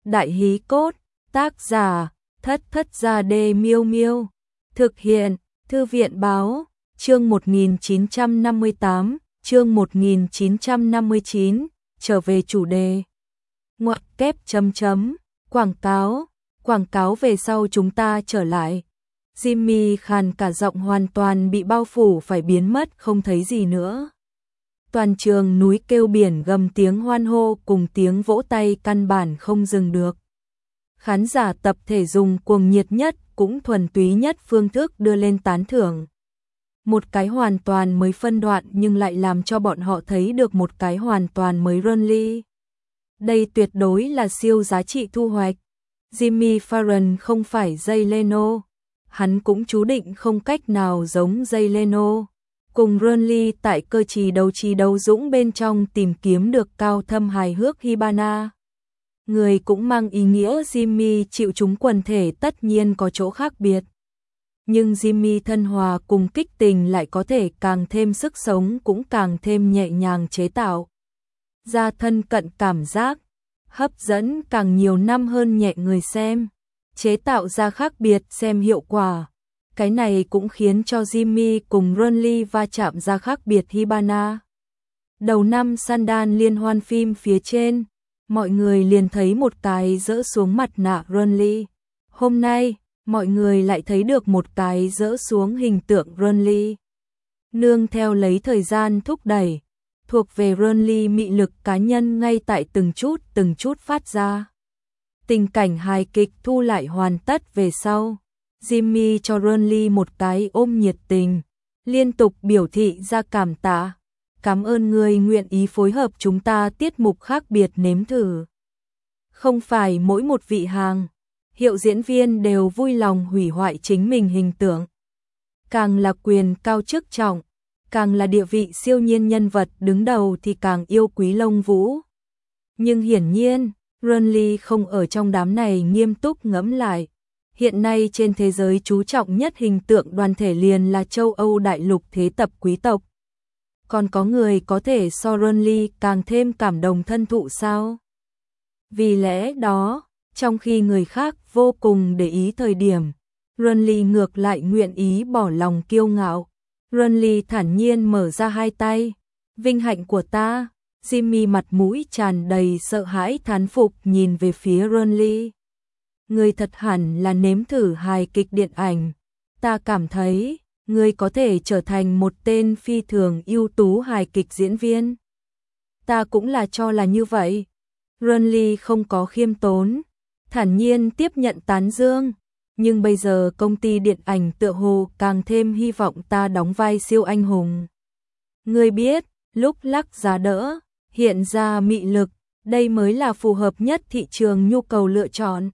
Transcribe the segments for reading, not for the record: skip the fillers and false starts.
Đại hí cốt, tác giả, Thất Thất Gia Đê Miêu Miêu. Thực hiện, Thư viện báo, chương 1958, chương 1959, trở về chủ đề. Ngoặc kép chấm chấm, quảng cáo về sau chúng ta trở lại. Jimmy khàn cả giọng hoàn toàn bị bao phủ phải biến mất không thấy gì nữa. Toàn trường núi kêu biển gầm tiếng hoan hô cùng tiếng vỗ tay căn bản không dừng được. Khán giả tập thể dùng cuồng nhiệt nhất cũng thuần túy nhất phương thức đưa lên tán thưởng. Một cái hoàn toàn mới phân đoạn nhưng lại làm cho bọn họ thấy được một cái hoàn toàn mới Ronly. Đây tuyệt đối là siêu giá trị thu hoạch. Jimmy Fallon không phải Jay Leno. Hắn cũng chú định không cách nào giống Jay Leno. Cùng Ronly tại cơ trí đấu dũng bên trong tìm kiếm được cao thâm hài hước Hibana. Người cũng mang ý nghĩa Jimmy chịu chúng quần thể tất nhiên có chỗ khác biệt. Nhưng Jimmy thân hòa cùng kích tình lại có thể càng thêm sức sống cũng càng thêm nhẹ nhàng chế tạo. Ra thân cận cảm giác, hấp dẫn càng nhiều năm hơn nhẹ người xem. Chế tạo ra khác biệt xem hiệu quả. Cái này cũng khiến cho Jimmy cùng Ronly va chạm ra khác biệt Hibana. Đầu năm Sundance liên hoan phim phía trên, mọi người liền thấy một cái rỡ xuống mặt nạ Ronly. Hôm nay, mọi người lại thấy được một cái rỡ xuống hình tượng Ronly. Nương theo lấy thời gian thúc đẩy, thuộc về Ronly mị lực cá nhân ngay tại từng chút phát ra. Tình cảnh hài kịch thu lại hoàn tất về sau. Jimmy cho Ronly một cái ôm nhiệt tình, liên tục biểu thị ra cảm tạ. Cảm ơn người nguyện ý phối hợp chúng ta tiết mục khác biệt nếm thử. Không phải mỗi một vị hàng, hiệu diễn viên đều vui lòng hủy hoại chính mình hình tượng. Càng là quyền cao chức trọng, càng là địa vị siêu nhiên nhân vật đứng đầu thì càng yêu quý lông vũ. Nhưng hiển nhiên, Ronly không ở trong đám này nghiêm túc ngẫm lại. Hiện nay trên thế giới chú trọng nhất hình tượng đoàn thể liền là châu Âu đại lục thế tập quý tộc. Còn có người có thể so Ronly càng thêm cảm động thân thụ sao? Vì lẽ đó, trong khi người khác vô cùng để ý thời điểm, Ronly ngược lại nguyện ý bỏ lòng kiêu ngạo. Ronly thản nhiên mở ra hai tay. Vinh hạnh của ta. Jimmy mặt mũi tràn đầy sợ hãi thán phục nhìn về phía Ronly. Người thật hẳn là nếm thử hài kịch điện ảnh. Ta cảm thấy, người có thể trở thành một tên phi thường ưu tú hài kịch diễn viên. Ta cũng là cho là như vậy. Ronly không có khiêm tốn, thản nhiên tiếp nhận tán dương. Nhưng bây giờ công ty điện ảnh tựa hồ càng thêm hy vọng ta đóng vai siêu anh hùng. Người biết, lúc lắc giá đỡ, hiện ra mị lực, đây mới là phù hợp nhất thị trường nhu cầu lựa chọn.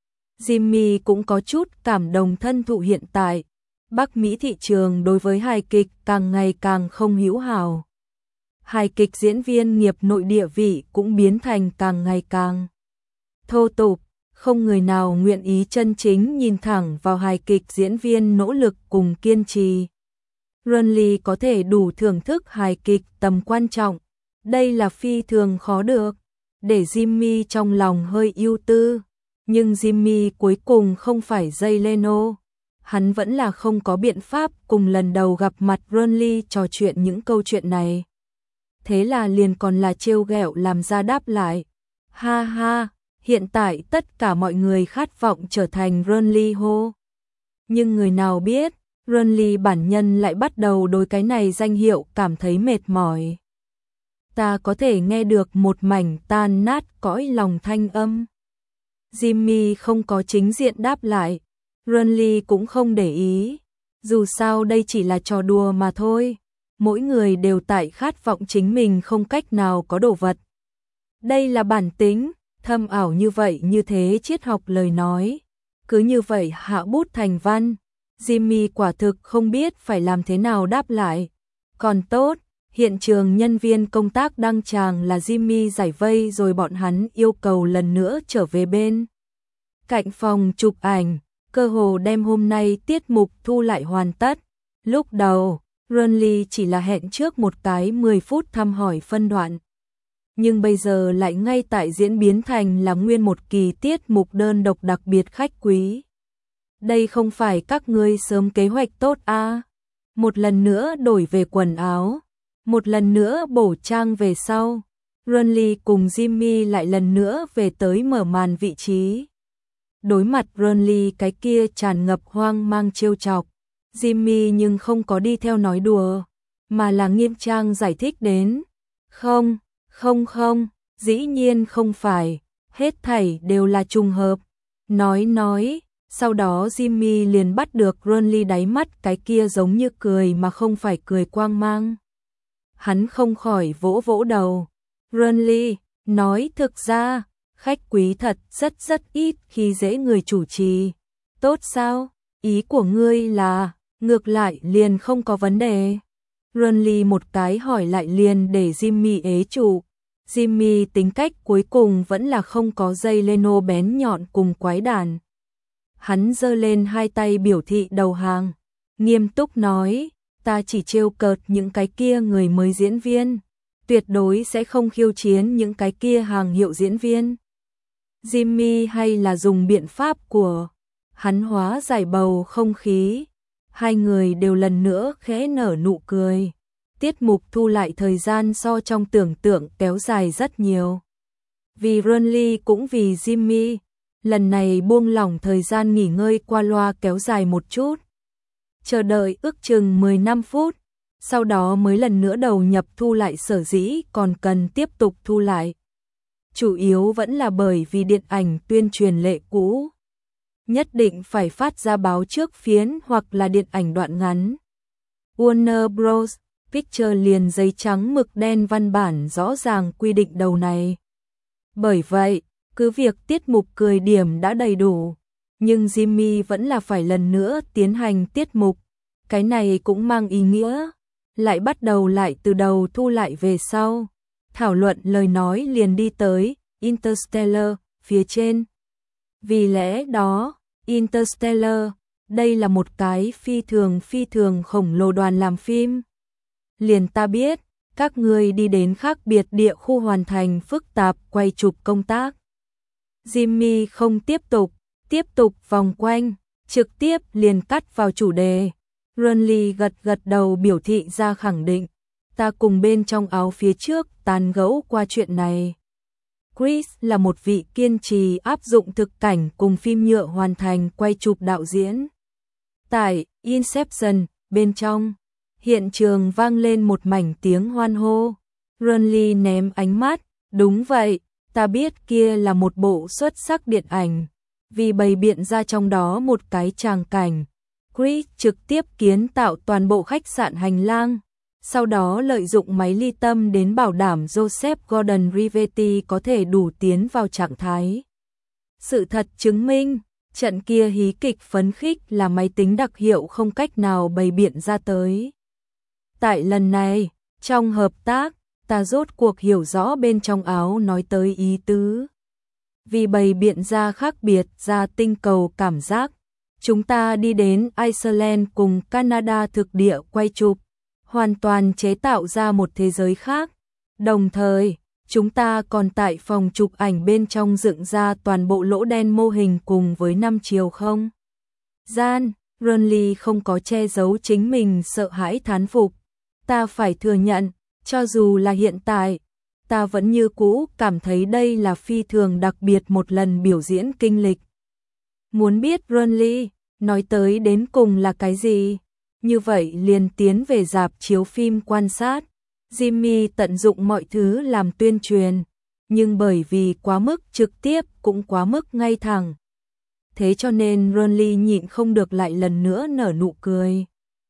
Jimmy cũng có chút cảm động thân thụ hiện tại. Bắc Mỹ thị trường đối với hài kịch càng ngày càng không hữu hảo. Hài kịch diễn viên nghiệp nội địa vị cũng biến thành càng ngày càng thô tục, không người nào nguyện ý chân chính nhìn thẳng vào hài kịch diễn viên nỗ lực cùng kiên trì. Ronly có thể đủ thưởng thức hài kịch tầm quan trọng, đây là phi thường khó được, để Jimmy trong lòng hơi ưu tư. Nhưng Jimmy cuối cùng không phải Jay Leno. Hắn vẫn là không có biện pháp cùng lần đầu gặp mặt Ronly trò chuyện những câu chuyện này. Thế là liền còn là trêu ghẹo làm ra đáp lại. Ha ha, hiện tại tất cả mọi người khát vọng trở thành Ronly hô. Nhưng người nào biết, Ronly bản nhân lại bắt đầu đối cái này danh hiệu cảm thấy mệt mỏi. Ta có thể nghe được một mảnh tan nát cõi lòng thanh âm. Jimmy không có chính diện đáp lại, Ronly cũng không để ý, dù sao đây chỉ là trò đùa mà thôi, mỗi người đều tại khát vọng chính mình không cách nào có đồ vật. Đây là bản tính, thâm ảo như vậy như thế triết học lời nói, cứ như vậy hạ bút thành văn, Jimmy quả thực không biết phải làm thế nào đáp lại. Còn tốt, hiện trường nhân viên công tác đăng tràng là Jimmy giải vây rồi bọn hắn yêu cầu lần nữa trở về bên cạnh phòng chụp ảnh, cơ hồ đem hôm nay tiết mục thu lại hoàn tất. Lúc đầu, Ronly chỉ là hẹn trước một cái 10 phút thăm hỏi phân đoạn. nhưng bây giờ lại ngay tại diễn biến thành là nguyên một kỳ tiết mục đơn độc đặc biệt khách quý. Đây không phải các ngươi sớm kế hoạch tốt à? Một lần nữa đổi về quần áo, một lần nữa bổ trang về sau. Renly cùng Jimmy lại lần nữa về tới mở màn vị trí. Đối mặt Renly cái kia tràn ngập hoang mang trêu chọc, Jimmy nhưng không có đi theo nói đùa, mà là nghiêm trang giải thích đến. Không, dĩ nhiên không phải, hết thảy đều là trùng hợp. Nói, sau đó Jimmy liền bắt được Renly đáy mắt cái kia giống như cười mà không phải cười quang mang. Hắn không khỏi vỗ vỗ đầu. Renly, nói thực ra, khách quý thật rất ít khi dễ người chủ trì. Tốt sao? Ý của ngươi là, ngược lại liền không có vấn đề. Renly một cái hỏi lại liền để Jimmy ế trụ. Jimmy tính cách cuối cùng vẫn là không có dây leno bén nhọn cùng quái đản. Hắn giơ lên hai tay biểu thị đầu hàng, nghiêm túc nói, ta chỉ trêu cợt những cái kia người mới diễn viên, tuyệt đối sẽ không khiêu chiến những cái kia hàng hiệu diễn viên. Jimmy hay là dùng biện pháp của hắn hóa giải bầu không khí. Hai người đều lần nữa khẽ nở nụ cười. Tiết mục thu lại thời gian so trong tưởng tượng kéo dài rất nhiều. Vì Renly cũng vì Jimmy, lần này buông lỏng thời gian nghỉ ngơi qua loa kéo dài một chút. Chờ đợi ước chừng 15 phút, sau đó mới lần nữa đầu nhập thu lại, sở dĩ còn cần tiếp tục thu lại. Chủ yếu vẫn là bởi vì điện ảnh tuyên truyền lệ cũ. Nhất định phải phát ra báo trước phiến hoặc là điện ảnh đoạn ngắn. Warner Bros. Pictures liền giấy trắng mực đen văn bản rõ ràng quy định đầu này. Bởi vậy, cứ việc tiết mục cười điểm đã đầy đủ, nhưng Jimmy vẫn là phải lần nữa tiến hành tiết mục. Cái này cũng mang ý nghĩa, lại bắt đầu lại từ đầu thu lại về sau. Thảo luận lời nói liền đi tới Interstellar phía trên. Vì lẽ đó, Interstellar, đây là một cái phi thường khổng lồ đoàn làm phim. Liền ta biết, các ngươi đi đến khác biệt địa khu hoàn thành phức tạp quay chụp công tác. Jimmy không tiếp tục vòng quanh, trực tiếp liền cắt vào chủ đề. Renly gật đầu biểu thị ra khẳng định, ta cùng bên trong áo phía trước tán gẫu qua chuyện này. Chris là một vị kiên trì áp dụng thực cảnh cùng phim nhựa hoàn thành quay chụp đạo diễn. Tại Inception, bên trong, hiện trường vang lên một mảnh tiếng hoan hô. Renly ném ánh mắt, đúng vậy, ta biết kia là một bộ xuất sắc điện ảnh. Vì bày biện ra trong đó một cái tràng cảnh, Chris trực tiếp kiến tạo toàn bộ khách sạn hành lang. Sau đó lợi dụng máy ly tâm đến bảo đảm Joseph Gordon-Levitt có thể đủ tiến vào trạng thái. Sự thật chứng minh, trận kia hí kịch phấn khích là máy tính đặc hiệu không cách nào bày biện ra tới. Tại lần này, trong hợp tác, ta rốt cuộc hiểu rõ bên trong áo nói tới ý tứ. Vì bày biện ra khác biệt ra tinh cầu cảm giác, chúng ta đi đến Iceland cùng Canada thực địa quay chụp, hoàn toàn chế tạo ra một thế giới khác. Đồng thời, chúng ta còn tại phòng chụp ảnh bên trong dựng ra toàn bộ lỗ đen mô hình cùng với 5 chiều không gian. Renly không có che giấu chính mình sợ hãi thán phục. Ta phải thừa nhận, cho dù là hiện tại, ta vẫn như cũ cảm thấy đây là phi thường đặc biệt một lần biểu diễn kinh lịch. Muốn biết Renly nói tới đến cùng là cái gì? Như vậy liền tiến về rạp chiếu phim quan sát. Jimmy tận dụng mọi thứ làm tuyên truyền, nhưng bởi vì quá mức trực tiếp cũng quá mức ngay thẳng. Thế cho nên Renly nhịn không được lại lần nữa nở nụ cười.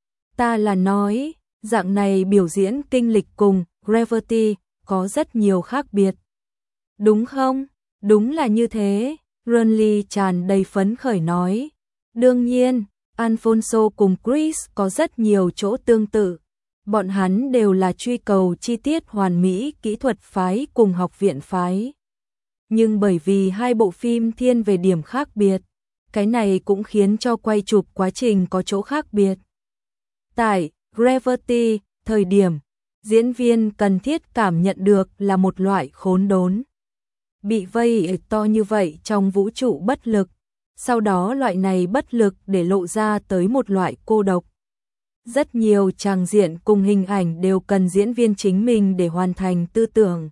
Ta là nói, dạng này biểu diễn kinh lịch cùng Gravity có rất nhiều khác biệt. Đúng không? Đúng là như thế. Renly tràn đầy phấn khởi nói. Đương nhiên, Alfonso cùng Chris có rất nhiều chỗ tương tự. Bọn hắn đều là truy cầu chi tiết hoàn mỹ kỹ thuật phái cùng học viện phái. Nhưng bởi vì hai bộ phim thiên về điểm khác biệt, cái này cũng khiến cho quay chụp quá trình có chỗ khác biệt. Tại Gravity, thời điểm, diễn viên cần thiết cảm nhận được là một loại khốn đốn. Bị vây to như vậy trong vũ trụ bất lực, sau đó loại này bất lực để lộ ra tới một loại cô độc. Rất nhiều tràng diện cùng hình ảnh đều cần diễn viên chính mình để hoàn thành tư tưởng.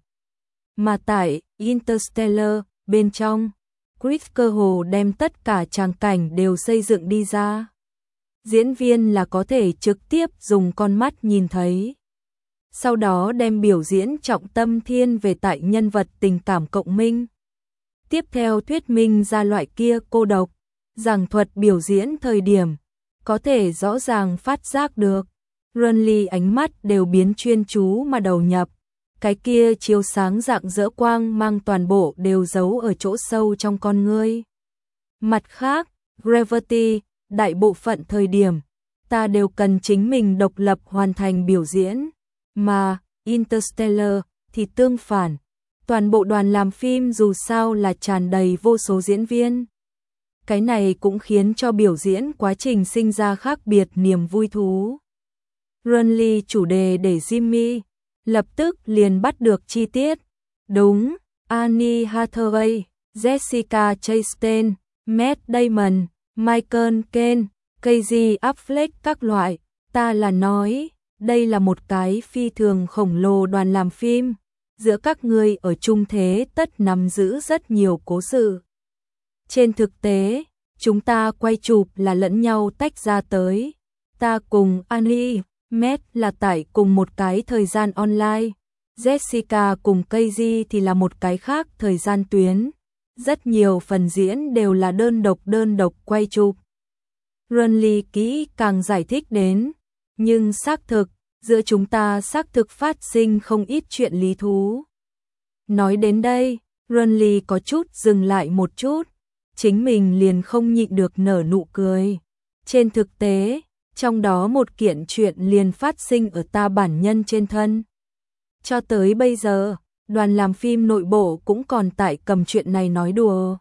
Mà tại Interstellar, bên trong, Chris cơ hồ đem tất cả tràng cảnh đều xây dựng đi ra. Diễn viên là có thể trực tiếp dùng con mắt nhìn thấy. Sau đó đem biểu diễn trọng tâm thiên về tại nhân vật tình cảm cộng minh. Tiếp theo thuyết minh ra loại kia cô độc, giảng thuật biểu diễn thời điểm, có thể rõ ràng phát giác được. Renly ánh mắt đều biến chuyên chú mà đầu nhập. Cái kia chiếu sáng rạng rỡ quang mang toàn bộ đều giấu ở chỗ sâu trong con ngươi. Mặt khác, Gravity, đại bộ phận thời điểm, ta đều cần chính mình độc lập hoàn thành biểu diễn. Mà Interstellar thì tương phản. Toàn bộ đoàn làm phim dù sao là tràn đầy vô số diễn viên. Cái này cũng khiến cho biểu diễn quá trình sinh ra khác biệt niềm vui thú. Renly chủ đề để Jimmy lập tức liền bắt được chi tiết. Đúng, Anne Hathaway, Jessica Chastain, Matt Damon, Michael Caine, Casey Affleck các loại. Ta là nói, đây là một cái phi thường khổng lồ đoàn làm phim. Giữa các người ở chung thế tất nắm giữ rất nhiều cố sự. Trên thực tế, chúng ta quay chụp là lẫn nhau tách ra tới. Ta cùng Annie, Matt là tại cùng một cái thời gian online. Jessica cùng Casey thì là một cái khác thời gian tuyến. Rất nhiều phần diễn đều là đơn độc quay chụp. Renly kỹ càng giải thích đến. Nhưng xác thực, giữa chúng ta xác thực phát sinh không ít chuyện lý thú. Nói đến đây, Renly có chút dừng lại một chút. Chính mình liền không nhịn được nở nụ cười. Trên thực tế, trong đó một kiện chuyện liền phát sinh ở ta bản nhân trên thân. Cho tới bây giờ, đoàn làm phim nội bộ cũng còn tại cầm chuyện này nói đùa.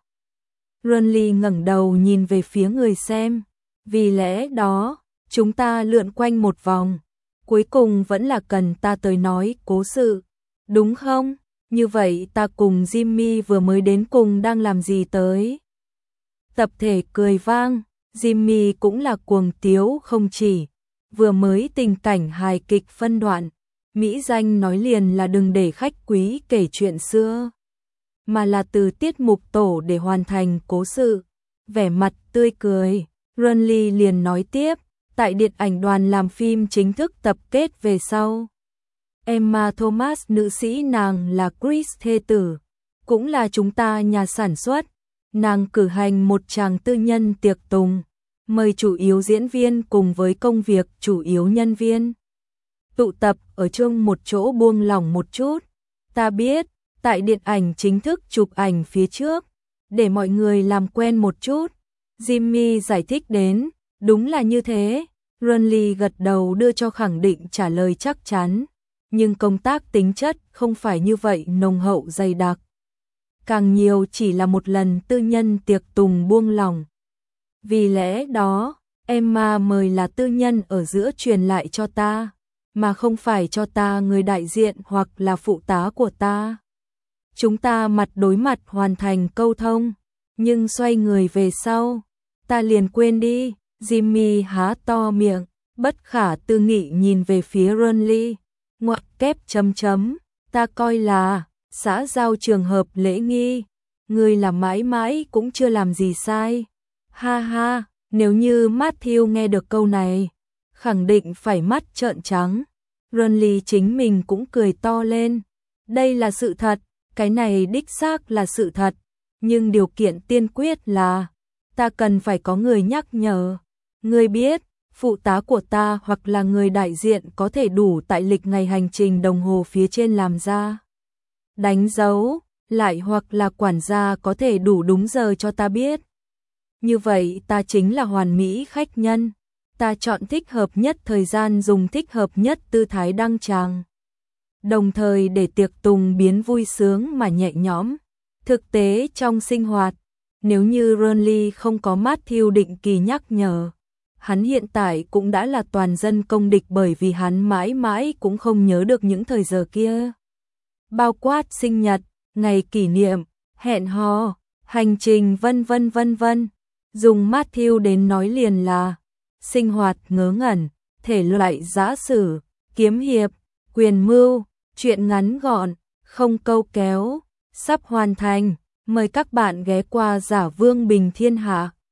Renly ngẩng đầu nhìn về phía người xem. Vì lẽ đó, chúng ta lượn quanh một vòng. Cuối cùng vẫn là cần ta tới nói cố sự. Đúng không? Như vậy ta cùng Jimmy vừa mới đến cùng đang làm gì tới? Tập thể cười vang. Jimmy cũng là cuồng tiếu không chỉ. Vừa mới tình cảnh hài kịch phân đoạn. Mỹ danh nói liền là đừng để khách quý kể chuyện xưa. Mà là từ tiết mục tổ để hoàn thành cố sự. Vẻ mặt tươi cười. Renly liền nói tiếp. Tại điện ảnh đoàn làm phim chính thức tập kết về sau. Emma Thomas nữ sĩ nàng là Chris thê tử. Cũng là chúng ta nhà sản xuất. Nàng cử hành một tràng tư nhân tiệc tùng. Mời chủ yếu diễn viên cùng với công việc chủ yếu nhân viên. Tụ tập ở chung một chỗ buông lỏng một chút. Ta biết, tại điện ảnh chính thức chụp ảnh phía trước. Để mọi người làm quen một chút. Jimmy giải thích đến. Đúng là như thế. Renly gật đầu đưa cho khẳng định trả lời chắc chắn. Nhưng công tác tính chất không phải như vậy nồng hậu dày đặc. Càng nhiều chỉ là một lần tư nhân tiệc tùng buông lỏng. Vì lẽ đó, Emma mời là tư nhân ở giữa truyền lại cho ta, mà không phải cho ta người đại diện hoặc là phụ tá của ta. Chúng ta mặt đối mặt hoàn thành câu thông, nhưng xoay người về sau, ta liền quên đi. Jimmy há to miệng, bất khả tư nghị nhìn về phía Renly. Ngoặc kép chấm chấm, ta coi là xã giao trường hợp lễ nghi, người là mãi mãi cũng chưa làm gì sai. Ha ha, nếu như Matthew nghe được câu này, khẳng định phải mắt trợn trắng. Renly chính mình cũng cười to lên. Đây là sự thật, cái này đích xác là sự thật, nhưng điều kiện tiên quyết là ta cần phải có người nhắc nhở. Ngươi biết, phụ tá của ta hoặc là người đại diện có thể đủ tại lịch ngày hành trình đồng hồ phía trên làm ra đánh dấu, lại hoặc là quản gia có thể đủ đúng giờ cho ta biết. Như vậy ta chính là hoàn mỹ khách nhân. Ta chọn thích hợp nhất thời gian, dùng thích hợp nhất tư thái đăng tràng. Đồng thời để tiệc tùng biến vui sướng mà nhẹ nhõm. Thực tế trong sinh hoạt, nếu như Renly không có Matthew định kỳ nhắc nhở, hắn hiện tại cũng đã là toàn dân công địch bởi vì hắn mãi mãi cũng không nhớ được những thời giờ kia. Bao quát sinh nhật, ngày kỷ niệm, hẹn hò, hành trình vân vân vân vân. Dùng Matthew đến nói liền là sinh hoạt ngớ ngẩn, thể loại giã sử, kiếm hiệp, quyền mưu, truyện ngắn gọn, không câu kéo, sắp hoàn thành. Mời các bạn ghé qua Giả Vương Bình Thiên Hạ.